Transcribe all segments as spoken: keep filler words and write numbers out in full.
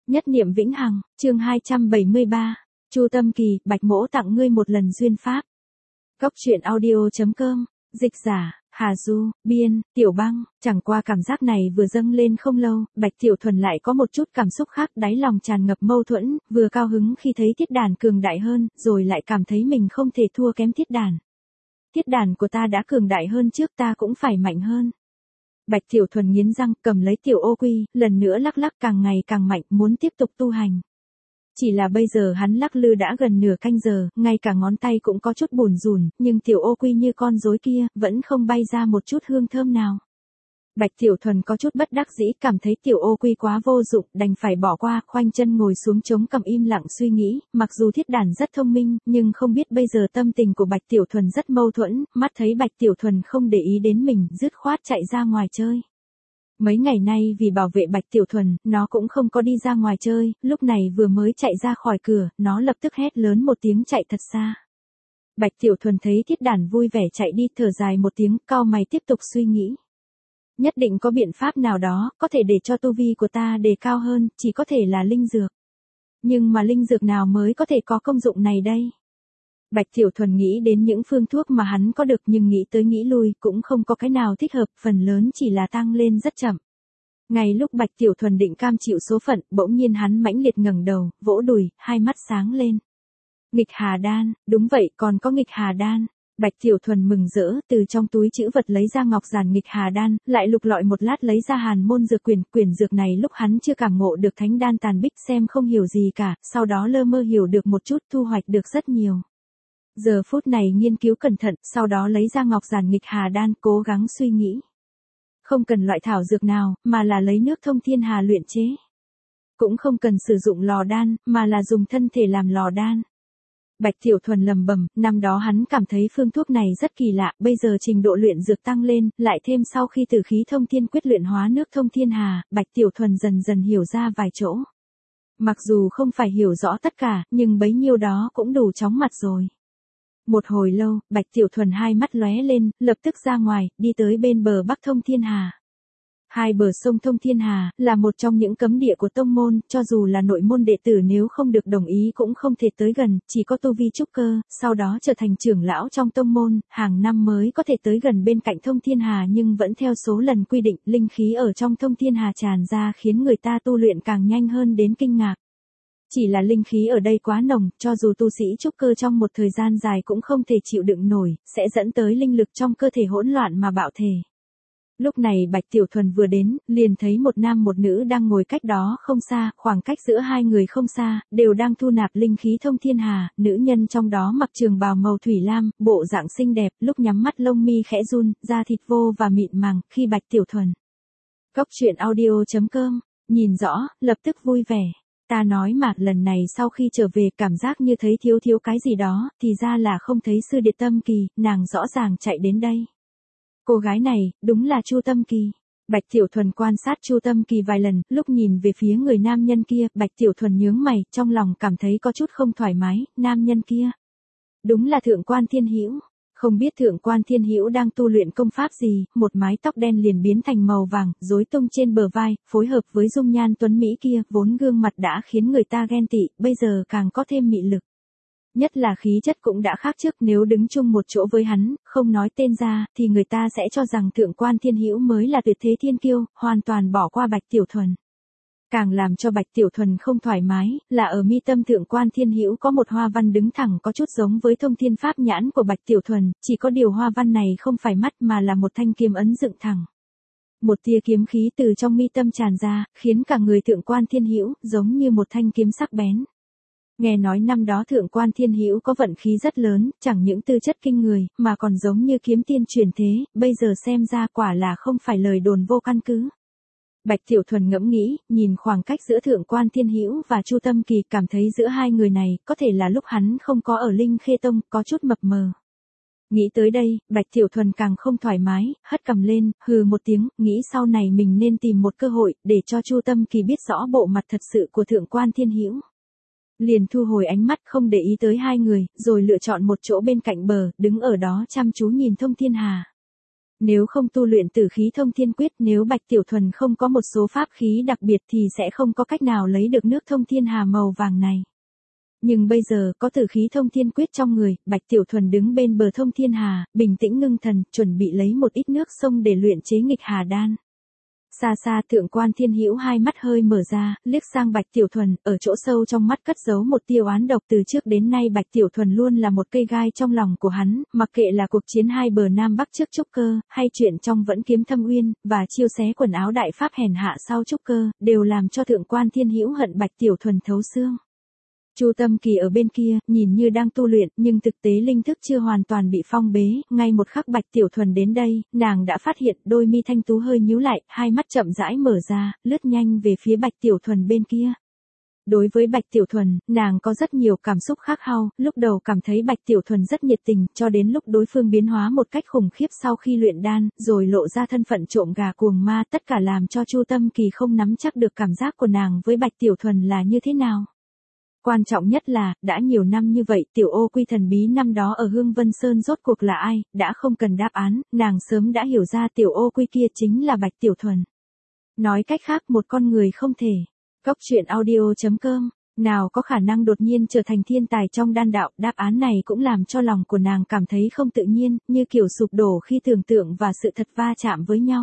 Nhất niệm vĩnh hằng, chương hai trăm bảy mươi ba. Chu Tâm Kỳ, Bạch Mỗ tặng ngươi một lần duyên pháp. Góc truyện audio.com, dịch giả, Hà Du, biên, Tiểu Băng. Chẳng qua cảm giác này vừa dâng lên không lâu, Bạch Tiểu Thuần lại có một chút cảm xúc khác, đáy lòng tràn ngập mâu thuẫn, vừa cao hứng khi thấy thiết đàn cường đại hơn, rồi lại cảm thấy mình không thể thua kém thiết đàn. Thiết đàn của ta đã cường đại hơn trước, ta cũng phải mạnh hơn. Bạch Tiểu Thuần nghiến răng, cầm lấy tiểu ô quy, lần nữa lắc lắc, càng ngày càng mạnh, muốn tiếp tục tu hành. Chỉ là bây giờ hắn lắc lư đã gần nửa canh giờ, ngay cả ngón tay cũng có chút bùn rùn, nhưng tiểu ô quy như con rối kia, vẫn không bay ra một chút hương thơm nào. Bạch Tiểu Thuần có chút bất đắc dĩ, cảm thấy tiểu ô quy quá vô dụng, đành phải bỏ qua, khoanh chân ngồi xuống chống cằm im lặng suy nghĩ, mặc dù thiết đàn rất thông minh, nhưng không biết bây giờ tâm tình của Bạch Tiểu Thuần rất mâu thuẫn, mắt thấy Bạch Tiểu Thuần không để ý đến mình, dứt khoát chạy ra ngoài chơi. Mấy ngày nay vì bảo vệ Bạch Tiểu Thuần, nó cũng không có đi ra ngoài chơi, lúc này vừa mới chạy ra khỏi cửa, nó lập tức hét lớn một tiếng chạy thật xa. Bạch Tiểu Thuần thấy thiết đàn vui vẻ chạy đi, thở dài một tiếng, cau mày tiếp tục suy nghĩ. Nhất định có biện pháp nào đó, có thể để cho tu vi của ta đề cao hơn, chỉ có thể là linh dược. Nhưng mà linh dược nào mới có thể có công dụng này đây? Bạch Tiểu Thuần nghĩ đến những phương thuốc mà hắn có được, nhưng nghĩ tới nghĩ lui, cũng không có cái nào thích hợp, phần lớn chỉ là tăng lên rất chậm. Ngay lúc Bạch Tiểu Thuần định cam chịu số phận, bỗng nhiên hắn mãnh liệt ngẩng đầu, vỗ đùi, hai mắt sáng lên. Nghịch Hà Đan, đúng vậy, còn có Nghịch Hà Đan. Bạch Tiểu Thuần mừng rỡ, từ trong túi trữ vật lấy ra ngọc giản Nghịch Hà Đan, lại lục lọi một lát lấy ra Hàn Môn Dược Quyển, quyển dược này lúc hắn chưa cảm ngộ được thánh đan tàn bích, xem không hiểu gì cả, sau đó lơ mơ hiểu được một chút, thu hoạch được rất nhiều. Giờ phút này nghiên cứu cẩn thận, sau đó lấy ra ngọc giản Nghịch Hà Đan, cố gắng suy nghĩ. Không cần loại thảo dược nào, mà là lấy nước thông thiên hà luyện chế. Cũng không cần sử dụng lò đan, mà là dùng thân thể làm lò đan. Bạch Tiểu Thuần lầm bầm, năm đó hắn cảm thấy phương thuốc này rất kỳ lạ, bây giờ trình độ luyện dược tăng lên, lại thêm sau khi Tử Khí Thông Thiên Quyết luyện hóa nước thông thiên hà, Bạch Tiểu Thuần dần dần hiểu ra vài chỗ. Mặc dù không phải hiểu rõ tất cả, nhưng bấy nhiêu đó cũng đủ chóng mặt rồi. Một hồi lâu, Bạch Tiểu Thuần hai mắt lóe lên, lập tức ra ngoài, đi tới bên bờ Bắc Thông Thiên Hà. Hai bờ sông Thông Thiên Hà, là một trong những cấm địa của tông môn, cho dù là nội môn đệ tử nếu không được đồng ý cũng không thể tới gần, chỉ có tu vi trúc cơ, sau đó trở thành trưởng lão trong tông môn, hàng năm mới có thể tới gần bên cạnh Thông Thiên Hà, nhưng vẫn theo số lần quy định, linh khí ở trong Thông Thiên Hà tràn ra khiến người ta tu luyện càng nhanh hơn đến kinh ngạc. Chỉ là linh khí ở đây quá nồng, cho dù tu sĩ trúc cơ trong một thời gian dài cũng không thể chịu đựng nổi, sẽ dẫn tới linh lực trong cơ thể hỗn loạn mà bạo thể. Lúc này Bạch Tiểu Thuần vừa đến, liền thấy một nam một nữ đang ngồi cách đó không xa, khoảng cách giữa hai người không xa, đều đang thu nạp linh khí thông thiên hà, nữ nhân trong đó mặc trường bào màu thủy lam, bộ dạng xinh đẹp, lúc nhắm mắt lông mi khẽ run, da thịt vô và mịn màng, khi Bạch Tiểu Thuần. Góc truyện audio.com, nhìn rõ, lập tức vui vẻ. Ta nói mà, lần này sau khi trở về cảm giác như thấy thiếu thiếu cái gì đó, thì ra là không thấy sư đệ Tâm Kỳ, nàng rõ ràng chạy đến đây. Cô gái này, đúng là Chu Tâm Kỳ. Bạch Tiểu Thuần quan sát Chu Tâm Kỳ vài lần, lúc nhìn về phía người nam nhân kia, Bạch Tiểu Thuần nhướng mày, trong lòng cảm thấy có chút không thoải mái, nam nhân kia. Đúng là Thượng Quan Thiên Hữu. Không biết Thượng Quan Thiên Hữu đang tu luyện công pháp gì, một mái tóc đen liền biến thành màu vàng, rối tung trên bờ vai, phối hợp với dung nhan tuấn mỹ kia, vốn gương mặt đã khiến người ta ghen tị, bây giờ càng có thêm mị lực. Nhất là khí chất cũng đã khác trước, nếu đứng chung một chỗ với hắn, không nói tên ra, thì người ta sẽ cho rằng Thượng Quan Thiên Hữu mới là tuyệt thế thiên kiêu, hoàn toàn bỏ qua Bạch Tiểu Thuần. Càng làm cho Bạch Tiểu Thuần không thoải mái, là ở mi tâm Thượng Quan Thiên Hữu có một hoa văn đứng thẳng có chút giống với thông thiên pháp nhãn của Bạch Tiểu Thuần, chỉ có điều hoa văn này không phải mắt mà là một thanh kiếm ấn dựng thẳng. Một tia kiếm khí từ trong mi tâm tràn ra, khiến cả người Thượng Quan Thiên Hữu giống như một thanh kiếm sắc bén. Nghe nói năm đó Thượng Quan Thiên Hữu có vận khí rất lớn, chẳng những tư chất kinh người, mà còn giống như kiếm tiên truyền thế, bây giờ xem ra quả là không phải lời đồn vô căn cứ. Bạch Tiểu Thuần ngẫm nghĩ, nhìn khoảng cách giữa Thượng Quan Thiên Hữu và Chu Tâm Kỳ, cảm thấy giữa hai người này, có thể là lúc hắn không có ở Linh Khê Tông, có chút mập mờ. Nghĩ tới đây, Bạch Tiểu Thuần càng không thoải mái, hất cằm lên, hừ một tiếng, nghĩ sau này mình nên tìm một cơ hội, để cho Chu Tâm Kỳ biết rõ bộ mặt thật sự của Thượng Quan Thiên Hữu. Liền thu hồi ánh mắt không để ý tới hai người, rồi lựa chọn một chỗ bên cạnh bờ, đứng ở đó chăm chú nhìn Thông Thiên Hà. Nếu không tu luyện Tử khí thông thiên quyết, nếu Bạch Tiểu Thuần không có một số pháp khí đặc biệt thì sẽ không có cách nào lấy được nước thông thiên hà màu vàng này. Nhưng bây giờ có Tử khí thông thiên quyết trong người, Bạch Tiểu Thuần đứng bên bờ thông thiên hà, bình tĩnh ngưng thần, chuẩn bị lấy một ít nước sông để luyện chế nghịch hà đan. Xa xa Thượng Quan Thiên Hữu hai mắt hơi mở ra, liếc sang Bạch Tiểu Thuần, ở chỗ sâu trong mắt cất giấu một tia oán độc. Từ trước đến nay Bạch Tiểu Thuần luôn là một cây gai trong lòng của hắn, mặc kệ là cuộc chiến hai bờ Nam Bắc trước trúc cơ, hay chuyện trong Vẫn Kiếm Thâm Uyên, và chiêu xé quần áo đại pháp hèn hạ sau trúc cơ, đều làm cho Thượng Quan Thiên Hữu hận Bạch Tiểu Thuần thấu xương. Chu Tâm Kỳ ở bên kia, nhìn như đang tu luyện, nhưng thực tế linh thức chưa hoàn toàn bị phong bế, ngay một khắc Bạch Tiểu Thuần đến đây, nàng đã phát hiện đôi mi thanh tú hơi nhíu lại, hai mắt chậm rãi mở ra, lướt nhanh về phía Bạch Tiểu Thuần bên kia. Đối với Bạch Tiểu Thuần, nàng có rất nhiều cảm xúc khác hao, lúc đầu cảm thấy Bạch Tiểu Thuần rất nhiệt tình, cho đến lúc đối phương biến hóa một cách khủng khiếp sau khi luyện đan, rồi lộ ra thân phận trộm gà cuồng ma, tất cả làm cho Chu Tâm Kỳ không nắm chắc được cảm giác của nàng với Bạch Tiểu Thuần là như thế nào. Quan trọng nhất là, đã nhiều năm như vậy, tiểu ô quy thần bí năm đó ở Hương Vân Sơn rốt cuộc là ai, đã không cần đáp án, nàng sớm đã hiểu ra tiểu ô quy kia chính là Bạch Tiểu Thuần. Nói cách khác, một con người không thể. Cốc truyện audio chấm com, nào có khả năng đột nhiên trở thành thiên tài trong đan đạo, đáp án này cũng làm cho lòng của nàng cảm thấy không tự nhiên, như kiểu sụp đổ khi tưởng tượng và sự thật va chạm với nhau.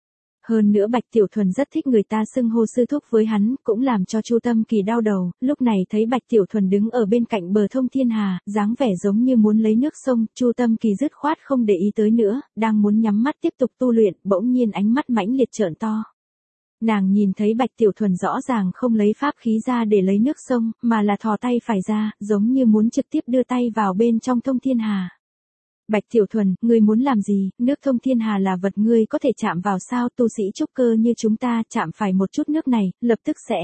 Hơn nữa Bạch Tiểu Thuần rất thích người ta xưng hô sư thúc với hắn, cũng làm cho Chu Tâm Kỳ đau đầu, lúc này thấy Bạch Tiểu Thuần đứng ở bên cạnh bờ thông thiên hà, dáng vẻ giống như muốn lấy nước sông, Chu Tâm Kỳ dứt khoát không để ý tới nữa, đang muốn nhắm mắt tiếp tục tu luyện, bỗng nhiên ánh mắt mãnh liệt trợn to. Nàng nhìn thấy Bạch Tiểu Thuần rõ ràng không lấy pháp khí ra để lấy nước sông, mà là thò tay phải ra, giống như muốn trực tiếp đưa tay vào bên trong thông thiên hà. Bạch Tiểu Thuần, ngươi muốn làm gì, nước thông thiên hà là vật ngươi có thể chạm vào sao, tu sĩ trúc cơ như chúng ta chạm phải một chút nước này, lập tức sẽ.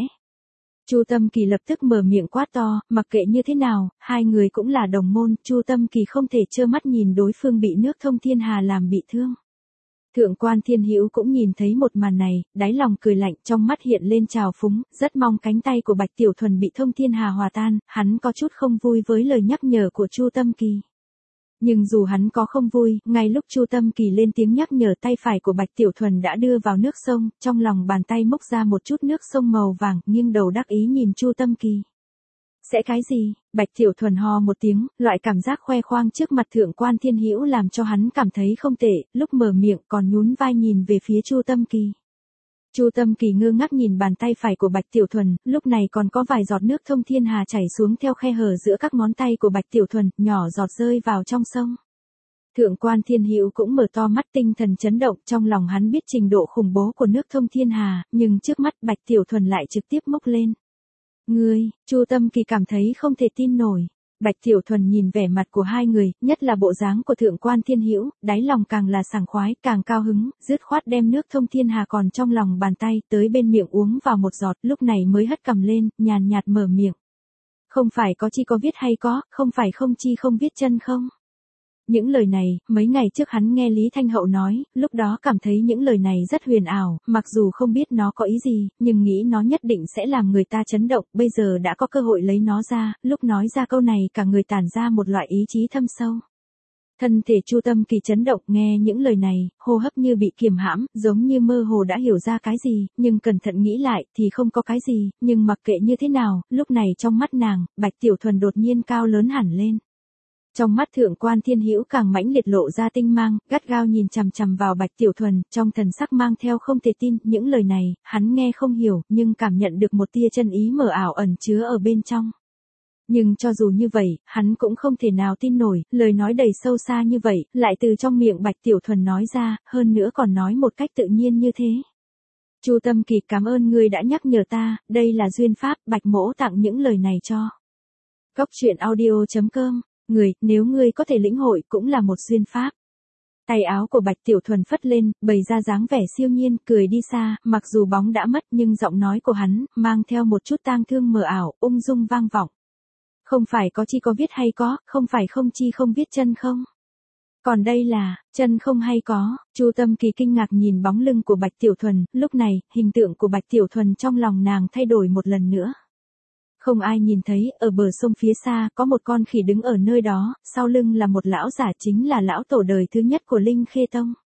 Chu Tâm Kỳ lập tức mở miệng quát to, mặc kệ như thế nào, hai người cũng là đồng môn, Chu Tâm Kỳ không thể trơ mắt nhìn đối phương bị nước thông thiên hà làm bị thương. Thượng Quan Thiên Hữu cũng nhìn thấy một màn này, đáy lòng cười lạnh, trong mắt hiện lên trào phúng, rất mong cánh tay của Bạch Tiểu Thuần bị thông thiên hà hòa tan, hắn có chút không vui với lời nhắc nhở của Chu Tâm Kỳ. Nhưng dù hắn có không vui, ngay lúc Chu Tâm Kỳ lên tiếng nhắc nhở, tay phải của Bạch Tiểu Thuần đã đưa vào nước sông, trong lòng bàn tay mốc ra một chút nước sông màu vàng, nghiêng đầu đắc ý nhìn Chu Tâm Kỳ. Sẽ cái gì? Bạch Tiểu Thuần ho một tiếng, loại cảm giác khoe khoang trước mặt Thượng Quan Thiên Hữu làm cho hắn cảm thấy không tệ, lúc mở miệng còn nhún vai nhìn về phía Chu Tâm Kỳ. Chu Tâm Kỳ ngơ ngác nhìn bàn tay phải của Bạch Tiểu Thuần, lúc này còn có vài giọt nước thông thiên hà chảy xuống theo khe hở giữa các ngón tay của Bạch Tiểu Thuần, nhỏ giọt rơi vào trong sông. Thượng Quan Thiên Hữu cũng mở to mắt, tinh thần chấn động, trong lòng hắn biết trình độ khủng bố của nước thông thiên hà, nhưng trước mắt Bạch Tiểu Thuần lại trực tiếp mốc lên. Ngươi, Chu Tâm Kỳ cảm thấy không thể tin nổi. Bạch Tiểu Thuần nhìn vẻ mặt của hai người, nhất là bộ dáng của Thượng Quan Thiên Hữu, đáy lòng càng là sảng khoái, càng cao hứng, dứt khoát đem nước thông thiên hà còn trong lòng bàn tay, tới bên miệng uống vào một giọt, lúc này mới hất cằm lên, nhàn nhạt mở miệng. Không phải có chi có viết hay có, không phải không chi không viết chân không? Những lời này, mấy ngày trước hắn nghe Lý Thanh Hậu nói, lúc đó cảm thấy những lời này rất huyền ảo, mặc dù không biết nó có ý gì, nhưng nghĩ nó nhất định sẽ làm người ta chấn động, bây giờ đã có cơ hội lấy nó ra, lúc nói ra câu này cả người tản ra một loại ý chí thâm sâu. Thân thể Chu Tâm Kỳ chấn động, nghe những lời này, hô hấp như bị kiềm hãm, giống như mơ hồ đã hiểu ra cái gì, nhưng cẩn thận nghĩ lại thì không có cái gì, nhưng mặc kệ như thế nào, lúc này trong mắt nàng, Bạch Tiểu Thuần đột nhiên cao lớn hẳn lên. Trong mắt Thượng Quan Thiên Hữu càng mãnh liệt lộ ra tinh mang, gắt gao nhìn chằm chằm vào Bạch Tiểu Thuần, trong thần sắc mang theo không thể tin, những lời này, hắn nghe không hiểu, nhưng cảm nhận được một tia chân ý mờ ảo ẩn chứa ở bên trong. Nhưng cho dù như vậy, hắn cũng không thể nào tin nổi, lời nói đầy sâu xa như vậy, lại từ trong miệng Bạch Tiểu Thuần nói ra, hơn nữa còn nói một cách tự nhiên như thế. Chu Tâm Kỳ, cảm ơn ngươi đã nhắc nhở ta, đây là duyên pháp, Bạch mỗ tặng những lời này cho. Cốc truyện audio chấm com, người, nếu ngươi có thể lĩnh hội cũng là một duyên pháp. Tay áo của Bạch Tiểu Thuần phất lên, bày ra dáng vẻ siêu nhiên, cười đi xa, mặc dù bóng đã mất nhưng giọng nói của hắn, mang theo một chút tang thương mờ ảo, ung dung vang vọng. Không phải có chi có viết hay có, không phải không chi không viết chân không? Còn đây là, chân không hay có, Chu Tâm Kỳ kinh ngạc nhìn bóng lưng của Bạch Tiểu Thuần, lúc này, hình tượng của Bạch Tiểu Thuần trong lòng nàng thay đổi một lần nữa. Không ai nhìn thấy, ở bờ sông phía xa, có một con khỉ đứng ở nơi đó, sau lưng là một lão giả, chính là lão tổ đời thứ nhất của Linh Khê Tông.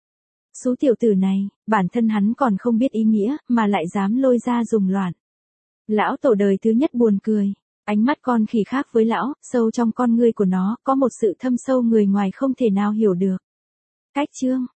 Số tiểu tử này, bản thân hắn còn không biết ý nghĩa, mà lại dám lôi ra dùng loạn. Lão tổ đời thứ nhất buồn cười. Ánh mắt con khỉ khác với lão, sâu trong con ngươi của nó, có một sự thâm sâu người ngoài không thể nào hiểu được. Cách chương